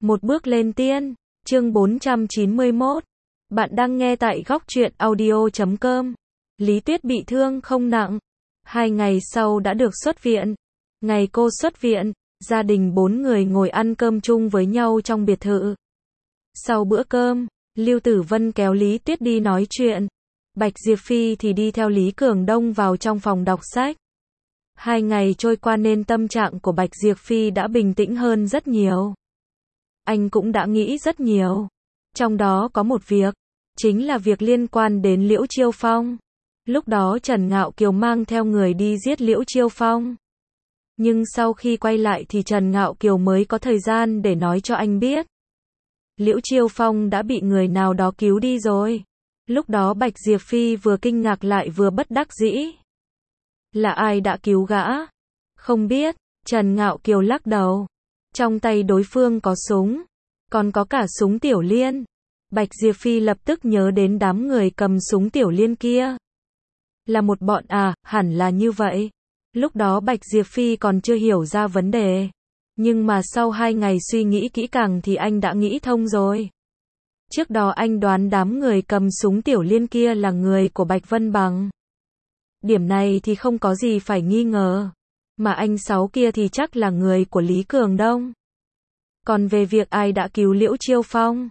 Một bước lên tiên, chương 491. Bạn đang nghe tại góc truyện audio.com. Lý Tuyết bị thương không nặng. 2 ngày sau đã được xuất viện. Ngày cô xuất viện, gia đình 4 người ngồi ăn cơm chung với nhau trong biệt thự. Sau bữa cơm, Lưu Tử Vân kéo Lý Tuyết đi nói chuyện. Bạch Diệp Phi thì đi theo Lý Cường Đông vào trong phòng đọc sách. 2 ngày trôi qua nên tâm trạng của Bạch Diệp Phi đã bình tĩnh hơn rất nhiều. Anh cũng đã nghĩ rất nhiều. Trong đó có một việc, chính là việc liên quan đến Liễu Chiêu Phong. Lúc đó Trần Ngạo Kiều mang theo người đi giết Liễu Chiêu Phong. Nhưng sau khi quay lại thì Trần Ngạo Kiều mới có thời gian để nói cho anh biết. Liễu Chiêu Phong đã bị người nào đó cứu đi rồi. Lúc đó Bạch Diệp Phi vừa kinh ngạc lại vừa bất đắc dĩ. Là ai đã cứu gã? Không biết, Trần Ngạo Kiều lắc đầu. Trong tay đối phương có súng, còn có cả súng tiểu liên. Bạch Diệp Phi lập tức nhớ đến đám người cầm súng tiểu liên kia. Là một bọn à, hẳn là như vậy. Lúc đó Bạch Diệp Phi còn chưa hiểu ra vấn đề. Nhưng mà sau 2 ngày suy nghĩ kỹ càng thì anh đã nghĩ thông rồi. Trước đó anh đoán đám người cầm súng tiểu liên kia là người của Bạch Vân Bằng. Điểm này thì không có gì phải nghi ngờ. Mà anh Sáu kia thì chắc là người của Lý Cường Đông. Còn về việc ai đã cứu Liễu Chiêu Phong?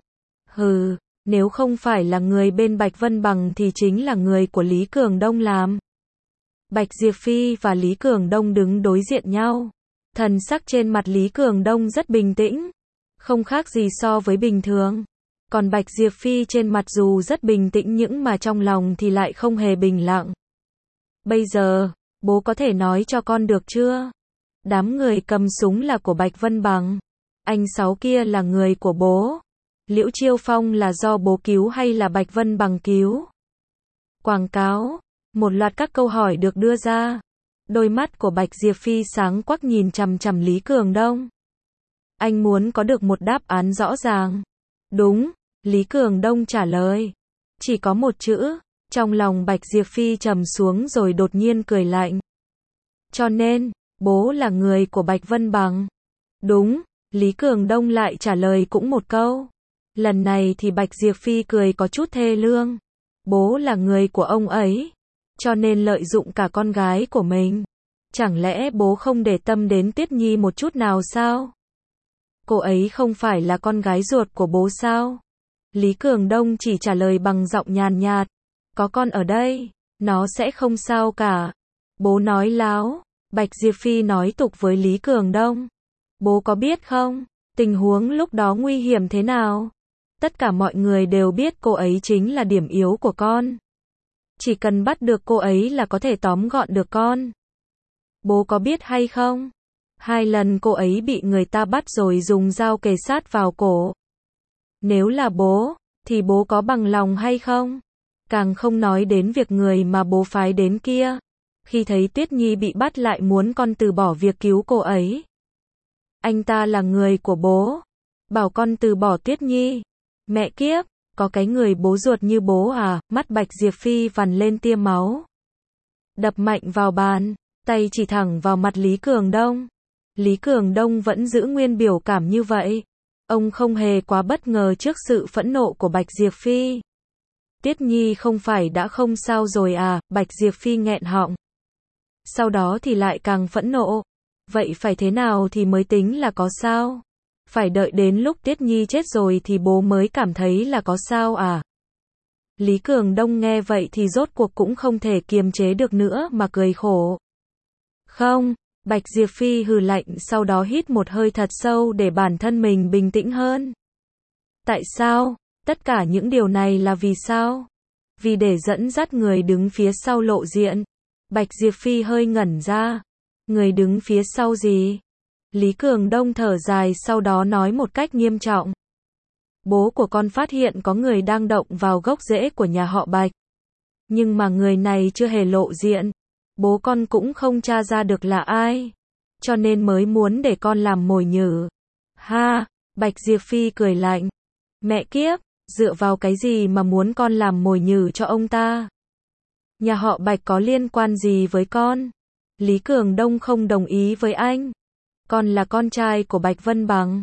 Nếu không phải là người bên Bạch Vân Bằng thì chính là người của Lý Cường Đông làm. Bạch Diệp Phi và Lý Cường Đông đứng đối diện nhau. Thần sắc trên mặt Lý Cường Đông rất bình tĩnh. Không khác gì so với bình thường. Còn Bạch Diệp Phi trên mặt dù rất bình tĩnh nhưng mà trong lòng thì lại không hề bình lặng. Bây giờ, bố có thể nói cho con được chưa? Đám người cầm súng là của Bạch Vân Bằng. Anh Sáu kia là người của bố. Liễu Chiêu Phong là do bố cứu hay là Bạch Vân Bằng cứu? Quảng cáo. Một loạt các câu hỏi được đưa ra. Đôi mắt của Bạch Diệp Phi sáng quắc nhìn chằm chằm Lý Cường Đông. Anh muốn có được một đáp án rõ ràng. Đúng, Lý Cường Đông trả lời. Chỉ có một chữ. Trong lòng Bạch Diệp Phi trầm xuống rồi đột nhiên cười lạnh. Cho nên, bố là người của Bạch Vân Bằng. Đúng, Lý Cường Đông lại trả lời cũng một câu. Lần này thì Bạch Diệp Phi cười có chút thê lương. Bố là người của ông ấy. Cho nên lợi dụng cả con gái của mình. Chẳng lẽ bố không để tâm đến Tuyết Nhi một chút nào sao? Cô ấy không phải là con gái ruột của bố sao? Lý Cường Đông chỉ trả lời bằng giọng nhàn nhạt. Có con ở đây, nó sẽ không sao cả. Bố nói láo. Bạch Diệp Phi nói tục với Lý Cường Đông. Bố có biết không, tình huống lúc đó nguy hiểm thế nào? Tất cả mọi người đều biết cô ấy chính là điểm yếu của con. Chỉ cần bắt được cô ấy là có thể tóm gọn được con. Bố có biết hay không? 2 lần cô ấy bị người ta bắt rồi dùng dao kề sát vào cổ. Nếu là bố, thì bố có bằng lòng hay không? Càng không nói đến việc người mà bố phái đến kia. Khi thấy Tuyết Nhi bị bắt lại muốn con từ bỏ việc cứu cô ấy. Anh ta là người của bố. Bảo con từ bỏ Tuyết Nhi. Mẹ kiếp, có cái người bố ruột như bố à? Mắt Bạch Diệp Phi vằn lên tia máu. Đập mạnh vào bàn, tay chỉ thẳng vào mặt Lý Cường Đông. Lý Cường Đông vẫn giữ nguyên biểu cảm như vậy. Ông không hề quá bất ngờ trước sự phẫn nộ của Bạch Diệp Phi. Tuyết Nhi không phải đã không sao rồi à? Bạch Diệp Phi nghẹn họng. Sau đó thì lại càng phẫn nộ. Vậy phải thế nào thì mới tính là có sao? Phải đợi đến lúc Tuyết Nhi chết rồi thì bố mới cảm thấy là có sao à? Lý Cường Đông nghe vậy thì rốt cuộc cũng không thể kiềm chế được nữa mà cười khổ. Không, Bạch Diệp Phi hừ lạnh sau đó hít một hơi thật sâu để bản thân mình bình tĩnh hơn. Tại sao? Tất cả những điều này là vì sao? Vì để dẫn dắt người đứng phía sau lộ diện. Bạch Diệp Phi hơi ngẩn ra. Người đứng phía sau gì? Lý Cường Đông thở dài sau đó nói một cách nghiêm trọng. Bố của con phát hiện có người đang động vào gốc rễ của nhà họ Bạch. Nhưng mà người này chưa hề lộ diện. Bố con cũng không tra ra được là ai. Cho nên mới muốn để con làm mồi nhử. Ha, Bạch Diệp Phi cười lạnh. Mẹ kiếp, dựa vào cái gì mà muốn con làm mồi nhử cho ông ta? Nhà họ Bạch có liên quan gì với con? Lý Cường Đông không đồng ý với anh. Con là con trai của Bạch Vân Bằng.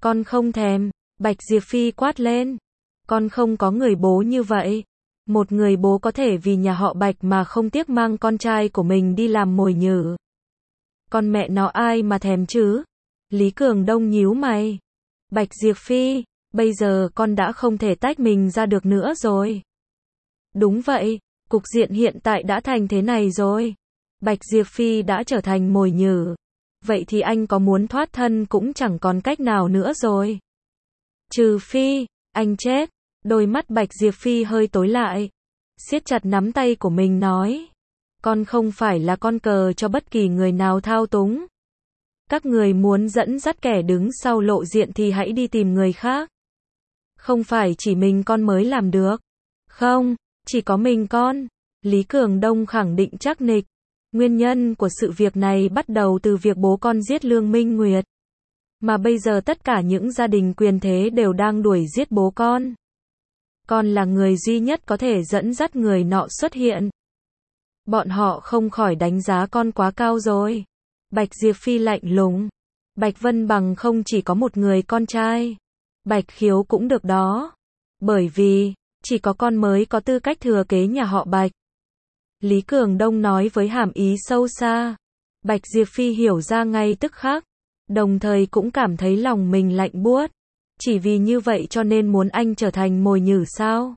Con không thèm, Bạch Diệp Phi quát lên. Con không có người bố như vậy. Một người bố có thể vì nhà họ Bạch mà không tiếc mang con trai của mình đi làm mồi nhử. Con mẹ nó ai mà thèm chứ? Lý Cường Đông nhíu mày. Bạch Diệp Phi, bây giờ con đã không thể tách mình ra được nữa rồi. Đúng vậy, cục diện hiện tại đã thành thế này rồi. Bạch Diệp Phi đã trở thành mồi nhử. Vậy thì anh có muốn thoát thân cũng chẳng còn cách nào nữa rồi. Trừ phi, anh chết. Đôi mắt Bạch Diệp Phi hơi tối lại. Siết chặt nắm tay của mình nói. Con không phải là con cờ cho bất kỳ người nào thao túng. Các người muốn dẫn dắt kẻ đứng sau lộ diện thì hãy đi tìm người khác. Không phải chỉ mình con mới làm được. Không, chỉ có mình con. Lý Cường Đông khẳng định chắc nịch. Nguyên nhân của sự việc này bắt đầu từ việc bố con giết Lương Minh Nguyệt. Mà bây giờ tất cả những gia đình quyền thế đều đang đuổi giết bố con. Con là người duy nhất có thể dẫn dắt người nọ xuất hiện. Bọn họ không khỏi đánh giá con quá cao rồi. Bạch Diệp Phi lạnh lùng. Bạch Vân Bằng không chỉ có một người con trai. Bạch Khiếu cũng được đó. Bởi vì, chỉ có con mới có tư cách thừa kế nhà họ Bạch. Lý Cường Đông nói với hàm ý sâu xa. Bạch Diệp Phi hiểu ra ngay tức khắc. Đồng thời cũng cảm thấy lòng mình lạnh buốt. Chỉ vì như vậy cho nên muốn anh trở thành mồi nhử sao?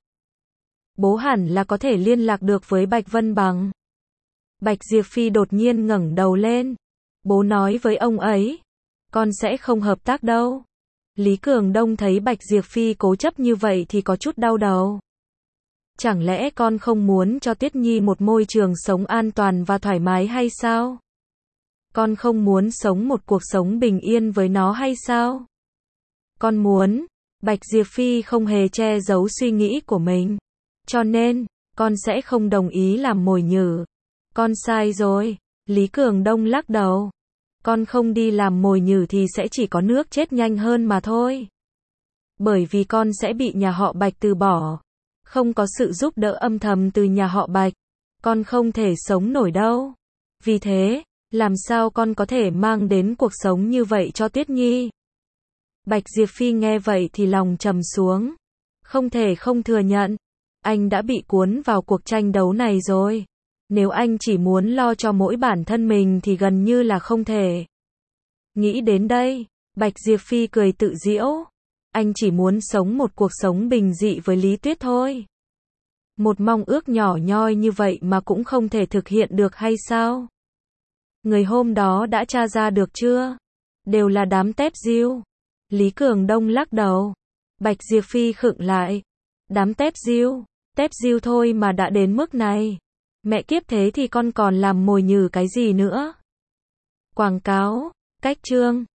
Bố hẳn là có thể liên lạc được với Bạch Vân Bằng. Bạch Diệp Phi đột nhiên ngẩng đầu lên. Bố nói với ông ấy. Con sẽ không hợp tác đâu. Lý Cường Đông thấy Bạch Diệp Phi cố chấp như vậy thì có chút đau đầu. Chẳng lẽ con không muốn cho Tuyết Nhi một môi trường sống an toàn và thoải mái hay sao? Con không muốn sống một cuộc sống bình yên với nó hay sao? Con muốn. Bạch Diệp Phi không hề che giấu suy nghĩ của mình. Cho nên, con sẽ không đồng ý làm mồi nhử. Con sai rồi. Lý Cường Đông lắc đầu. Con không đi làm mồi nhử thì sẽ chỉ có nước chết nhanh hơn mà thôi. Bởi vì con sẽ bị nhà họ Bạch từ bỏ. Không có sự giúp đỡ âm thầm từ nhà họ Bạch. Con không thể sống nổi đâu. Vì thế, làm sao con có thể mang đến cuộc sống như vậy cho Tuyết Nhi? Bạch Diệp Phi nghe vậy thì lòng trầm xuống. Không thể không thừa nhận. Anh đã bị cuốn vào cuộc tranh đấu này rồi. Nếu anh chỉ muốn lo cho mỗi bản thân mình thì gần như là không thể. Nghĩ đến đây, Bạch Diệp Phi cười tự giễu. Anh chỉ muốn sống một cuộc sống bình dị với Lý Tuyết thôi. Một mong ước nhỏ nhoi như vậy mà cũng không thể thực hiện được hay sao? Người hôm đó đã tra ra được chưa? Đều là đám tép diêu. Lý Cường Đông lắc đầu. Bạch Diệp Phi khựng lại. Đám tép diêu thôi mà đã đến mức này. Mẹ kiếp thế thì con còn làm mồi nhử cái gì nữa? Quảng cáo, cách chương.